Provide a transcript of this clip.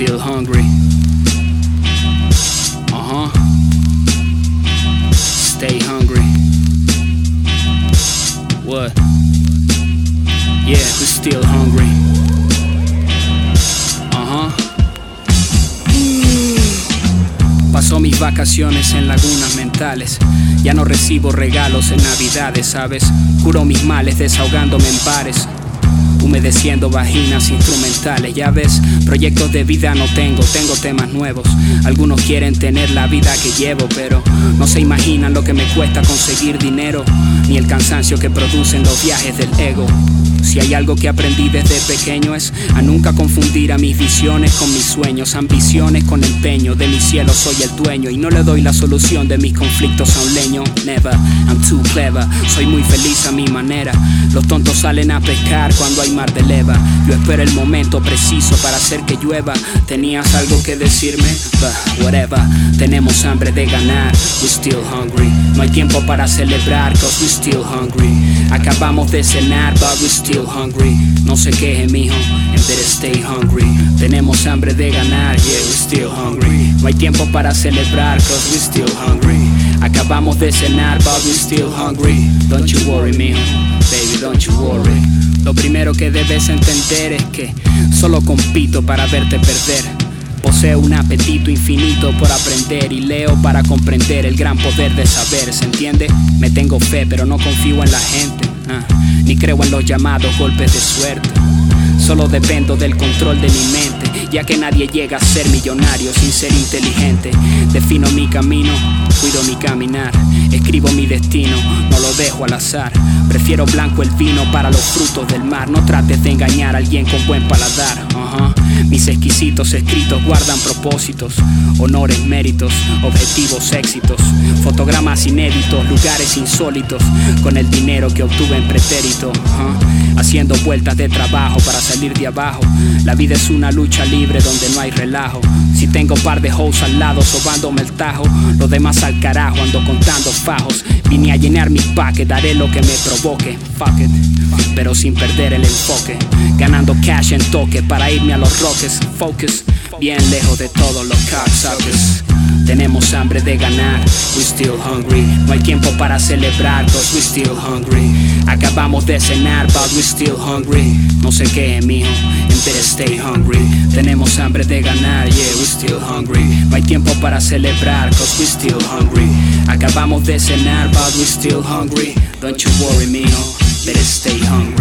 still hungry. Stay hungry. What? Yeah, we're still hungry. Paso mis vacaciones en lagunas mentales. Ya no recibo regalos en navidades, ¿sabes? Curo mis males desahogándome en bares, humedeciendo vaginas instrumentales. Ya ves, proyectos de vida no tengo temas nuevos. Algunos quieren tener la vida que llevo, pero no se imaginan lo que me cuesta conseguir dinero, ni el cansancio que producen los viajes del ego. Si hay algo que aprendí desde pequeño es a nunca confundir a mis visiones con mis sueños, ambiciones con empeño. De mi cielo soy el dueño y no le doy la solución de mis conflictos a un leño. Never, I'm too clever. Soy muy feliz a mi manera. Los tontos salen a pescar cuando hay mar de leva. Yo espero el momento preciso para hacer que llueva. ¿Tenías algo que decirme? But whatever. Tenemos hambre de ganar. We're still hungry. No hay tiempo para celebrar, cause we're still hungry. Acabamos de cenar, but we're still hungry. No se queje, mijo, and better stay hungry. Tenemos hambre de ganar, yeah, we're still hungry. No hay tiempo para celebrar, cause we're still hungry. Acabamos de cenar, but we're still hungry. Don't you worry, mijo, baby, don't you worry. Lo primero que debes entender es que solo compito para verte perder. Poseo un apetito infinito por aprender y leo para comprender el gran poder de saber, ¿se entiende? Me tengo fe, pero no confío en la gente, ni creo en los llamados golpes de suerte. Solo dependo del control de mi mente, ya que nadie llega a ser millonario sin ser inteligente. Defino mi camino, cuido mi caminar, escribo mi destino, no lo dejo al azar. Prefiero blanco el vino para los frutos del mar. No trates de engañar a alguien con buen paladar. Mis exquisitos escritos guardan propósitos, honores, méritos, objetivos, éxitos, fotogramas inéditos, lugares insólitos, con el dinero que obtuve en pretérito, haciendo vueltas de trabajo para salir de abajo. La vida es una lucha libre donde no hay relajo. Si tengo par de hoes al lado sobándome el tajo, lo demás al carajo, ando contando fajos. Vine a llenar mi paquete, daré lo que me provoque, fuck it, pero sin perder el enfoque. Ganando cash en toque para irme a los roques, focus, bien lejos de todos los cocksuckers. Tenemos hambre de ganar, we're still hungry. No hay tiempo para celebrar, cause we're still hungry. Acabamos de cenar, but we're still hungry. No se queje, mijo, and better stay hungry. Tenemos hambre de ganar, yeah, we're still hungry. No hay tiempo para celebrar, cause we're still hungry. Acabamos de cenar, but we're still hungry. Don't you worry, mijo, better stay hungry.